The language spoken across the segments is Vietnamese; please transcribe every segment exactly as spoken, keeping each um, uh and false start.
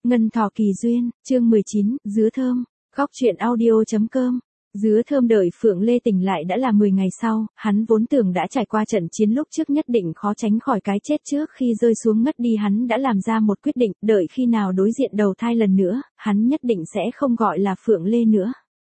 Ngân thỏ kỳ duyên, chương mười chín, dứa thơm, góc truyện audio.com. Dứa thơm đợi Phượng Lê tỉnh lại đã là mười ngày sau, hắn vốn tưởng đã trải qua trận chiến lúc trước nhất định khó tránh khỏi cái chết trước khi rơi xuống ngất đi, hắn đã làm ra một quyết định, đợi khi nào đối diện đầu thai lần nữa, hắn nhất định sẽ không gọi là Phượng Lê nữa.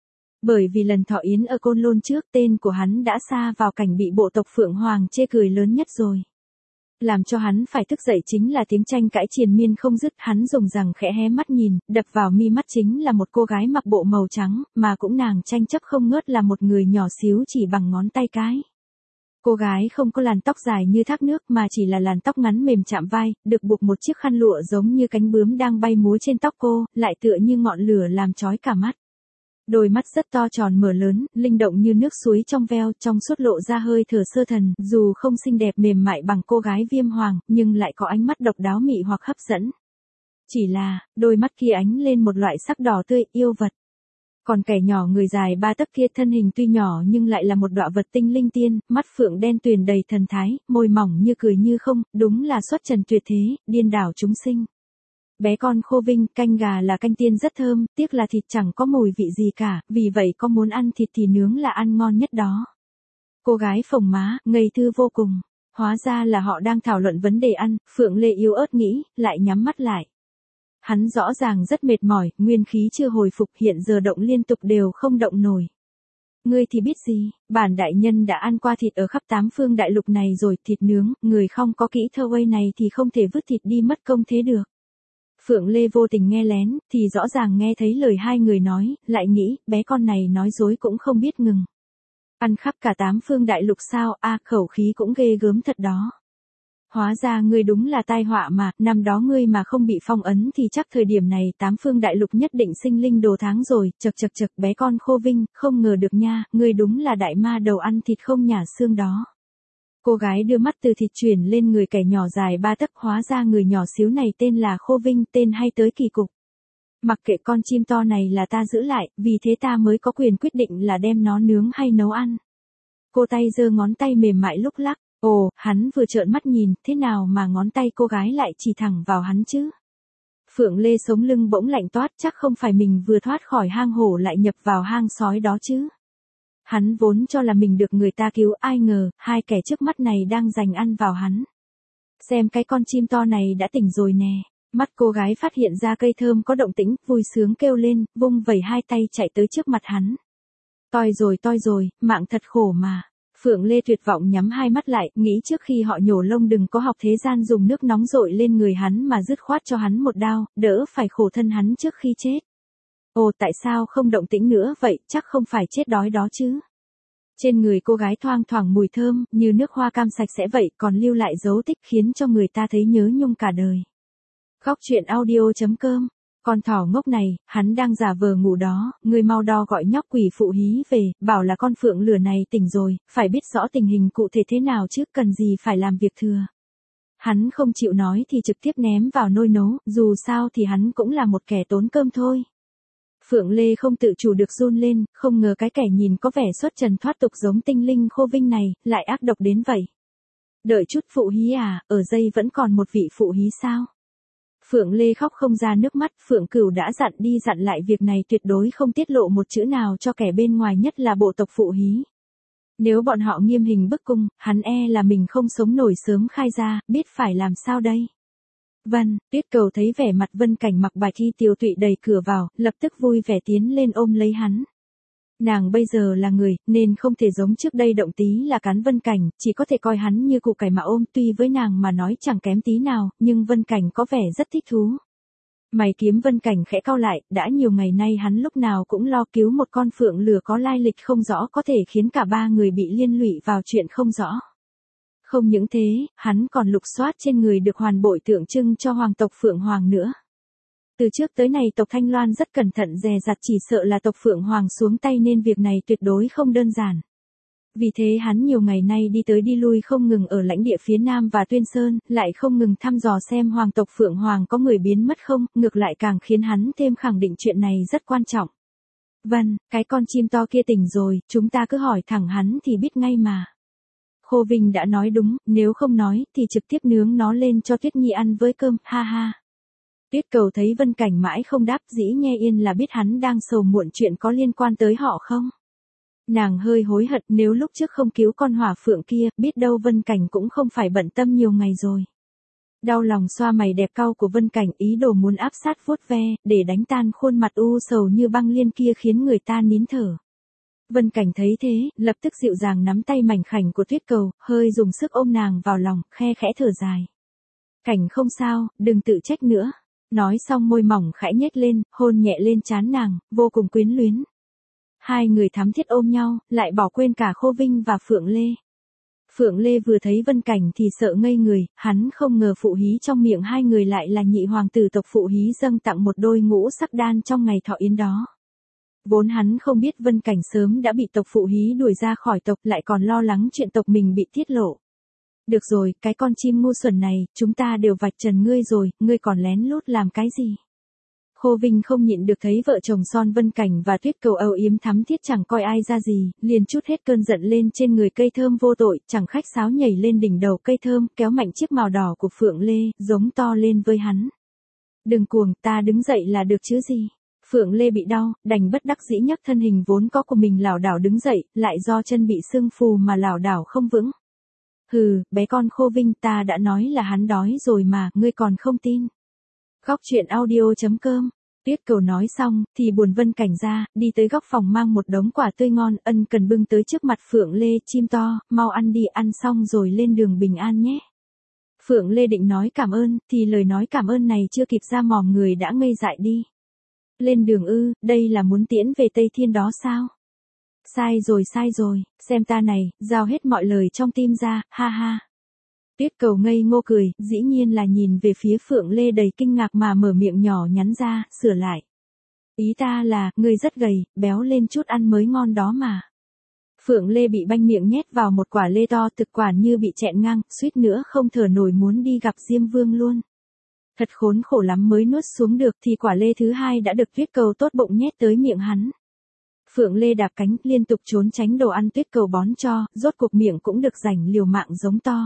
Bởi vì lần thọ yến ở Côn Lôn trước, tên của hắn đã sa vào cảnh bị bộ tộc Phượng Hoàng chê cười lớn nhất rồi. Làm cho hắn phải thức dậy chính là tiếng tranh cãi triền miên không dứt, hắn dùng rằng khẽ hé mắt nhìn, đập vào mi mắt chính là một cô gái mặc bộ màu trắng, mà cũng nàng tranh chấp không ngớt là một người nhỏ xíu chỉ bằng ngón tay cái. Cô gái không có làn tóc dài như thác nước mà chỉ là làn tóc ngắn mềm chạm vai, được buộc một chiếc khăn lụa giống như cánh bướm đang bay múa trên tóc cô, lại tựa như ngọn lửa làm chói cả mắt. Đôi mắt rất to tròn mở lớn, linh động như nước suối trong veo, trong suốt lộ ra hơi thở sơ thần, dù không xinh đẹp mềm mại bằng cô gái Viêm Hoàng, nhưng lại có ánh mắt độc đáo mị hoặc hấp dẫn. Chỉ là, đôi mắt kia ánh lên một loại sắc đỏ tươi, yêu vật. Còn kẻ nhỏ người dài ba tấc kia thân hình tuy nhỏ nhưng lại là một đọa vật tinh linh tiên, mắt phượng đen tuyền đầy thần thái, môi mỏng như cười như không, đúng là xuất trần tuyệt thế, điên đảo chúng sinh. Bé con Khô Vinh, canh gà là canh tiên rất thơm, tiếc là thịt chẳng có mùi vị gì cả, vì vậy có muốn ăn thịt thì nướng là ăn ngon nhất đó. Cô gái phồng má, ngây thơ vô cùng. Hóa ra là họ đang thảo luận vấn đề ăn, Phượng Lê yếu ớt nghĩ, lại nhắm mắt lại. Hắn rõ ràng rất mệt mỏi, nguyên khí chưa hồi phục, hiện giờ động liên tục đều không động nổi. Ngươi thì biết gì, bản đại nhân đã ăn qua thịt ở khắp tám phương đại lục này rồi, thịt nướng, người không có kỹ thơ quay này thì không thể vứt thịt đi mất công thế được. Phượng Lê vô tình nghe lén, thì rõ ràng nghe thấy lời hai người nói, lại nghĩ, bé con này nói dối cũng không biết ngừng. Ăn khắp cả tám phương đại lục sao, a khẩu khí cũng ghê gớm thật đó. Hóa ra ngươi đúng là tai họa mà, năm đó ngươi mà không bị phong ấn thì chắc thời điểm này tám phương đại lục nhất định sinh linh đồ tháng rồi, chật chật chật bé con Khô Vinh, không ngờ được nha, ngươi đúng là đại ma đầu ăn thịt không nhả xương đó. Cô gái đưa mắt từ thịt chuyển lên người kẻ nhỏ dài ba tấc, hóa ra người nhỏ xíu này tên là Khô Vinh, tên hay tới kỳ cục. Mặc kệ con chim to này là ta giữ lại, vì thế ta mới có quyền quyết định là đem nó nướng hay nấu ăn. Cô tay giơ ngón tay mềm mại lúc lắc, ồ, hắn vừa trợn mắt nhìn, thế nào mà ngón tay cô gái lại chỉ thẳng vào hắn chứ? Phượng Lê sống lưng bỗng lạnh toát, chắc không phải mình vừa thoát khỏi hang hổ lại nhập vào hang sói đó chứ. Hắn vốn cho là mình được người ta cứu, ai ngờ, hai kẻ trước mắt này đang giành ăn vào hắn. Xem cái con chim to này đã tỉnh rồi nè. Mắt cô gái phát hiện ra cây thơm có động tĩnh, vui sướng kêu lên, vung vẩy hai tay chạy tới trước mặt hắn. Toi rồi toi rồi, mạng thật khổ mà. Phượng Lê tuyệt vọng nhắm hai mắt lại, nghĩ trước khi họ nhổ lông đừng có học thế gian dùng nước nóng dội lên người hắn mà dứt khoát cho hắn một đao, đỡ phải khổ thân hắn trước khi chết. Ồ, tại sao không động tĩnh nữa vậy, chắc không phải chết đói đó chứ. Trên người cô gái thoang thoảng mùi thơm, như nước hoa cam sạch sẽ vậy, còn lưu lại dấu tích khiến cho người ta thấy nhớ nhung cả đời. Góc truyện audio.com. Con thỏ ngốc này, hắn đang giả vờ ngủ đó, người mau đo gọi nhóc quỷ phụ hí về, bảo là con phượng lửa này tỉnh rồi, phải biết rõ tình hình cụ thể thế nào chứ, cần gì phải làm việc thừa. Hắn không chịu nói thì trực tiếp ném vào nồi nấu, dù sao thì hắn cũng là một kẻ tốn cơm thôi. Phượng Lê không tự chủ được run lên, không ngờ cái kẻ nhìn có vẻ xuất trần thoát tục giống tinh linh Khô Vinh này, lại ác độc đến vậy. Đợi chút phụ hí à, ở dây vẫn còn một vị phụ hí sao? Phượng Lê khóc không ra nước mắt, Phượng Cửu đã dặn đi dặn lại việc này tuyệt đối không tiết lộ một chữ nào cho kẻ bên ngoài, nhất là bộ tộc phụ hí. Nếu bọn họ nghiêm hình bức cung, hắn e là mình không sống nổi sớm khai ra, biết phải làm sao đây? Vân, Tuyết Cầu thấy vẻ mặt Vân Cảnh mặc bạch y tiều tụy đầy cửa vào, lập tức vui vẻ tiến lên ôm lấy hắn. Nàng bây giờ là người, nên không thể giống trước đây động tí là cắn Vân Cảnh, chỉ có thể coi hắn như củ cải mà ôm, tuy với nàng mà nói chẳng kém tí nào, nhưng Vân Cảnh có vẻ rất thích thú. Mày kiếm Vân Cảnh khẽ cau lại, đã nhiều ngày nay hắn lúc nào cũng lo cứu một con phượng lửa có lai lịch không rõ có thể khiến cả ba người bị liên lụy vào chuyện không rõ. Không những thế, hắn còn lục soát trên người được hoàn bội tượng trưng cho hoàng tộc Phượng Hoàng nữa. Từ trước tới nay tộc Thanh Loan rất cẩn thận dè dặt, chỉ sợ là tộc Phượng Hoàng xuống tay nên việc này tuyệt đối không đơn giản. Vì thế hắn nhiều ngày nay đi tới đi lui không ngừng ở lãnh địa phía Nam và Tuyên Sơn, lại không ngừng thăm dò xem hoàng tộc Phượng Hoàng có người biến mất không, ngược lại càng khiến hắn thêm khẳng định chuyện này rất quan trọng. Vâng, cái con chim to kia tỉnh rồi, chúng ta cứ hỏi thẳng hắn thì biết ngay mà. Khô Vinh đã nói đúng, nếu không nói thì trực tiếp nướng nó lên cho Tuyết Nhi ăn với cơm, ha ha. Tuyết Cầu thấy Vân Cảnh mãi không đáp, dĩ nghe yên là biết hắn đang sầu muộn chuyện có liên quan tới họ không. Nàng hơi hối hận, nếu lúc trước không cứu con hỏa phượng kia, biết đâu Vân Cảnh cũng không phải bận tâm nhiều ngày rồi. Đau lòng xoa mày đẹp cau của Vân Cảnh, ý đồ muốn áp sát vuốt ve, để đánh tan khuôn mặt u sầu như băng liên kia khiến người ta nín thở. Vân Cảnh thấy thế, lập tức dịu dàng nắm tay mảnh khảnh của Tuyết Cầu, hơi dùng sức ôm nàng vào lòng, khe khẽ thở dài. Cảnh không sao, đừng tự trách nữa. Nói xong môi mỏng khẽ nhếch lên, hôn nhẹ lên trán nàng, vô cùng quyến luyến. Hai người thắm thiết ôm nhau, lại bỏ quên cả Khô Vinh và Phượng Lê. Phượng Lê vừa thấy Vân Cảnh thì sợ ngây người, hắn không ngờ phụ hí trong miệng hai người lại là nhị hoàng tử tộc phụ hí dâng tặng một đôi ngũ sắc đan trong ngày thọ yến đó. Vốn hắn không biết Vân Cảnh sớm đã bị tộc phụ hí đuổi ra khỏi tộc, lại còn lo lắng chuyện tộc mình bị tiết lộ. Được rồi, cái con chim ngu xuẩn này, chúng ta đều vạch trần ngươi rồi, ngươi còn lén lút làm cái gì? Khô Vinh không nhịn được thấy vợ chồng son Vân Cảnh và Tuyết Cầu âu yếm thắm thiết chẳng coi ai ra gì, liền trút hết cơn giận lên trên người cây thơm vô tội, chẳng khách sáo nhảy lên đỉnh đầu cây thơm, kéo mạnh chiếc màu đỏ của Phượng Lê, giống to lên với hắn. Đừng cuồng, ta đứng dậy là được chứ gì? Phượng Lê bị đau, đành bất đắc dĩ nhấc thân hình vốn có của mình lảo đảo đứng dậy, lại do chân bị sưng phù mà lảo đảo không vững. Hừ, bé con Khô Vinh, ta đã nói là hắn đói rồi mà, ngươi còn không tin. Góc truyện audio chấm com. Tuyết Cầu nói xong, thì buồn Vân Cảnh ra, đi tới góc phòng mang một đống quả tươi ngon, ân cần bưng tới trước mặt Phượng Lê, chim to, mau ăn đi, ăn xong rồi lên đường bình an nhé. Phượng Lê định nói cảm ơn, thì lời nói cảm ơn này chưa kịp ra mồm người đã ngây dại đi. Lên đường ư, đây là muốn tiễn về Tây Thiên đó sao? Sai rồi sai rồi, xem ta này, giao hết mọi lời trong tim ra, ha ha. Tuyết Cầu ngây ngô cười, dĩ nhiên là nhìn về phía Phượng Lê đầy kinh ngạc mà mở miệng nhỏ nhắn ra, sửa lại. Ý ta là, ngươi rất gầy, béo lên chút ăn mới ngon đó mà. Phượng Lê bị banh miệng nhét vào một quả lê to, thực quả như bị chẹn ngang, suýt nữa không thở nổi muốn đi gặp Diêm Vương luôn. Thật khốn khổ lắm mới nuốt xuống được thì quả lê thứ hai đã được Tuyết Cầu tốt bụng nhét tới miệng hắn. Phượng Lê đạp cánh, liên tục trốn tránh đồ ăn Tuyết Cầu bón cho, rốt cuộc miệng cũng được rảnh liều mạng giống to.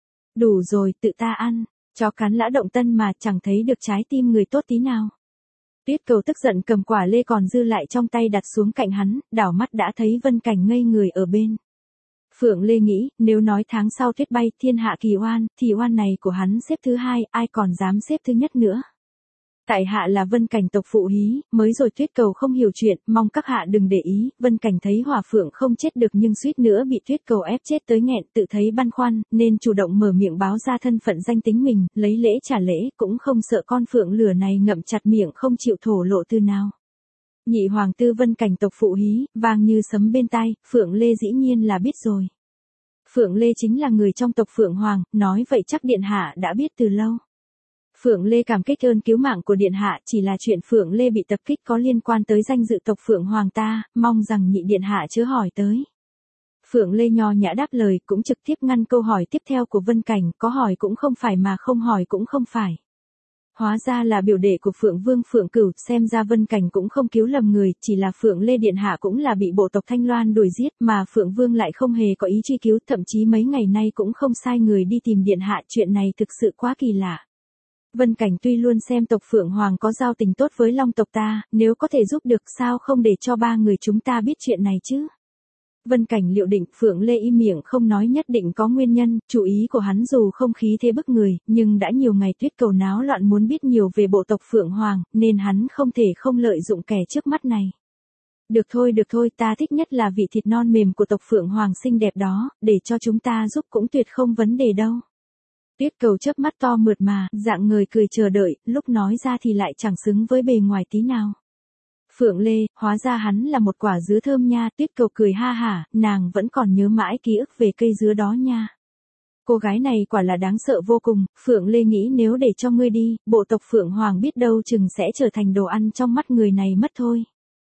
Đủ rồi, tự ta ăn, chó cắn lã động tân mà chẳng thấy được trái tim người tốt tí nào. Tuyết Cầu tức giận cầm quả lê còn dư lại trong tay đặt xuống cạnh hắn, đảo mắt đã thấy Vân Cảnh ngây người ở bên. Phượng Lê nghĩ, nếu nói tháng sau tuyết bay thiên hạ kỳ oan, thì oan này của hắn xếp thứ hai, ai còn dám xếp thứ nhất nữa. Tại hạ là Vân Cảnh tộc phụ hí, mới rồi Tuyết Cầu không hiểu chuyện, mong các hạ đừng để ý. Vân Cảnh thấy Hỏa Phượng không chết được nhưng suýt nữa bị Tuyết Cầu ép chết tới nghẹn, tự thấy băn khoăn, nên chủ động mở miệng báo ra thân phận danh tính mình, lấy lễ trả lễ, cũng không sợ con Phượng lửa này ngậm chặt miệng không chịu thổ lộ từ nào. Nhị hoàng tư Vân Cảnh tộc phụ hí, vang như sấm bên tai, Phượng Lê dĩ nhiên là biết rồi. Phượng Lê chính là người trong tộc Phượng Hoàng, nói vậy chắc điện hạ đã biết từ lâu. Phượng Lê cảm kích ơn cứu mạng của điện hạ, chỉ là chuyện Phượng Lê bị tập kích có liên quan tới danh dự tộc Phượng Hoàng ta, mong rằng nhị điện hạ chớ hỏi tới. Phượng Lê nho nhã đáp lời, cũng trực tiếp ngăn câu hỏi tiếp theo của Vân Cảnh, có hỏi cũng không phải mà không hỏi cũng không phải. Hóa ra là biểu đệ của Phượng Vương Phượng Cửu, xem ra Vân Cảnh cũng không cứu lầm người, chỉ là Phượng Lê điện hạ cũng là bị bộ tộc Thanh Loan đuổi giết, mà Phượng Vương lại không hề có ý truy cứu, thậm chí mấy ngày nay cũng không sai người đi tìm điện hạ, chuyện này thực sự quá kỳ lạ. Vân Cảnh tuy luôn xem tộc Phượng Hoàng có giao tình tốt với Long tộc ta, nếu có thể giúp được sao không để cho ba người chúng ta biết chuyện này chứ. Vân Cảnh liệu định Phượng Lê im miệng không nói nhất định có nguyên nhân, chủ ý của hắn dù không khí thế bức người, nhưng đã nhiều ngày Tuyết Cầu náo loạn muốn biết nhiều về bộ tộc Phượng Hoàng, nên hắn không thể không lợi dụng kẻ trước mắt này. Được thôi được thôi, ta thích nhất là vị thịt non mềm của tộc Phượng Hoàng xinh đẹp đó, để cho chúng ta giúp cũng tuyệt không vấn đề đâu. Tuyết Cầu chớp mắt to mượt mà, dạng người cười chờ đợi, lúc nói ra thì lại chẳng xứng với bề ngoài tí nào. Phượng Lê, hóa ra hắn là một quả dứa thơm nha, Tuyết Cầu cười ha hả, nàng vẫn còn nhớ mãi ký ức về cây dứa đó nha. Cô gái này quả là đáng sợ vô cùng, Phượng Lê nghĩ nếu để cho ngươi đi, bộ tộc Phượng Hoàng biết đâu chừng sẽ trở thành đồ ăn trong mắt người này mất thôi.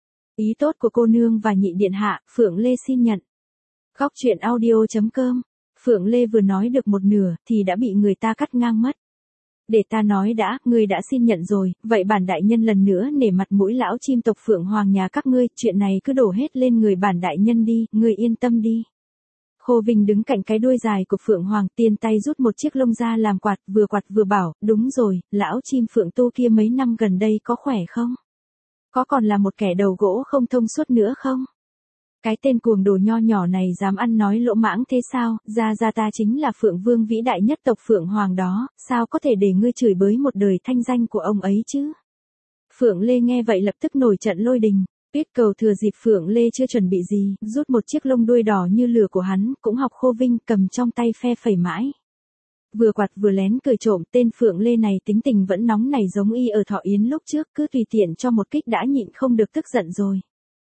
Ý tốt của cô nương và nhị điện hạ, Phượng Lê xin nhận. Góc truyện audio chấm com. Phượng Lê vừa nói được một nửa, thì đã bị người ta cắt ngang mất. Để ta nói đã, ngươi đã xin nhận rồi, vậy bản đại nhân lần nữa nể mặt mũi lão chim tộc Phượng Hoàng nhà các ngươi, chuyện này cứ đổ hết lên người bản đại nhân đi, ngươi yên tâm đi. Khô Vinh đứng cạnh cái đuôi dài của Phượng Hoàng, tiên tay rút một chiếc lông ra làm quạt, vừa quạt vừa bảo, đúng rồi, lão chim Phượng Tu kia mấy năm gần đây có khỏe không? Có còn là một kẻ đầu gỗ không thông suốt nữa không? Cái tên cuồng đồ nho nhỏ này dám ăn nói lỗ mãng thế sao, ra ra ta chính là Phượng Vương vĩ đại nhất tộc Phượng Hoàng đó, sao có thể để ngươi chửi bới một đời thanh danh của ông ấy chứ? Phượng Lê nghe vậy lập tức nổi trận lôi đình. Tuyết Cầu thừa dịp Phượng Lê chưa chuẩn bị gì, rút một chiếc lông đuôi đỏ như lửa của hắn, cũng học Khô Vinh, cầm trong tay phe phẩy mãi. Vừa quạt vừa lén cười trộm, tên Phượng Lê này tính tình vẫn nóng nảy giống y ở Thọ Yến lúc trước, cứ tùy tiện cho một kích đã nhịn không được tức giận rồi.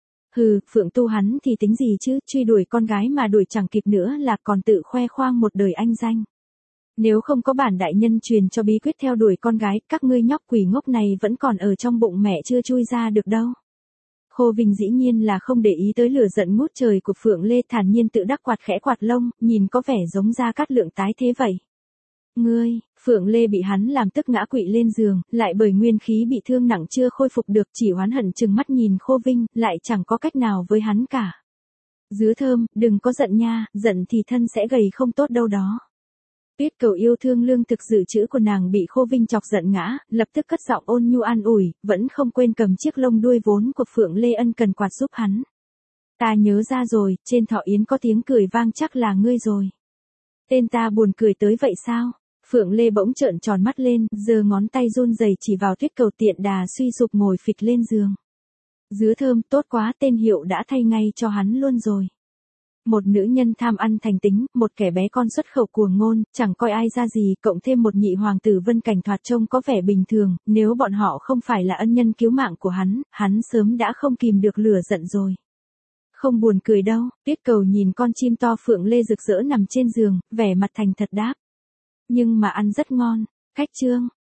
Hừ, Phượng Tu hắn thì tính gì chứ, truy đuổi con gái mà đuổi chẳng kịp nữa là còn tự khoe khoang một đời anh danh. Nếu không có bản đại nhân truyền cho bí quyết theo đuổi con gái, các ngươi nhóc quỷ ngốc này vẫn còn ở trong bụng mẹ chưa chui ra được đâu. Khô Vinh dĩ nhiên là không để ý tới lửa giận ngút trời của Phượng Lê, thản nhiên tự đắc quạt khẽ quạt lông, nhìn có vẻ giống Gia Cát Lượng tái thế vậy. Ngươi, Phượng Lê bị hắn làm tức ngã quỵ lên giường, lại bởi nguyên khí bị thương nặng chưa khôi phục được, chỉ oán hận chừng mắt nhìn Khô Vinh, lại chẳng có cách nào với hắn cả. Dứa Thơm, đừng có giận nha, giận thì thân sẽ gầy không tốt đâu đó. Tuyết Cầu yêu thương lương thực dự trữ của nàng bị Khô Vinh chọc giận ngã, lập tức cất giọng ôn nhu an ủi, vẫn không quên cầm chiếc lông đuôi vốn của Phượng Lê ân cần quạt giúp hắn. Ta nhớ ra rồi, trên Thọ Yến có tiếng cười vang chắc là ngươi rồi. Tên ta buồn cười tới vậy sao? Phượng Lê bỗng trợn tròn mắt lên, giơ ngón tay run rẩy chỉ vào Tuyết Cầu tiện đà suy sụp ngồi phịch lên giường. Dứa Thơm, tốt quá, tên hiệu đã thay ngay cho hắn luôn rồi. Một nữ nhân tham ăn thành tính, một kẻ bé con xuất khẩu cuồng ngôn, chẳng coi ai ra gì, cộng thêm một nhị hoàng tử Vân Cảnh thoạt trông có vẻ bình thường, nếu bọn họ không phải là ân nhân cứu mạng của hắn, hắn sớm đã không kìm được lửa giận rồi. Không buồn cười đâu, Tuyết Cầu nhìn con chim to Phượng Lê rực rỡ nằm trên giường, vẻ mặt thành thật đáp. Nhưng mà ăn rất ngon. Cách chương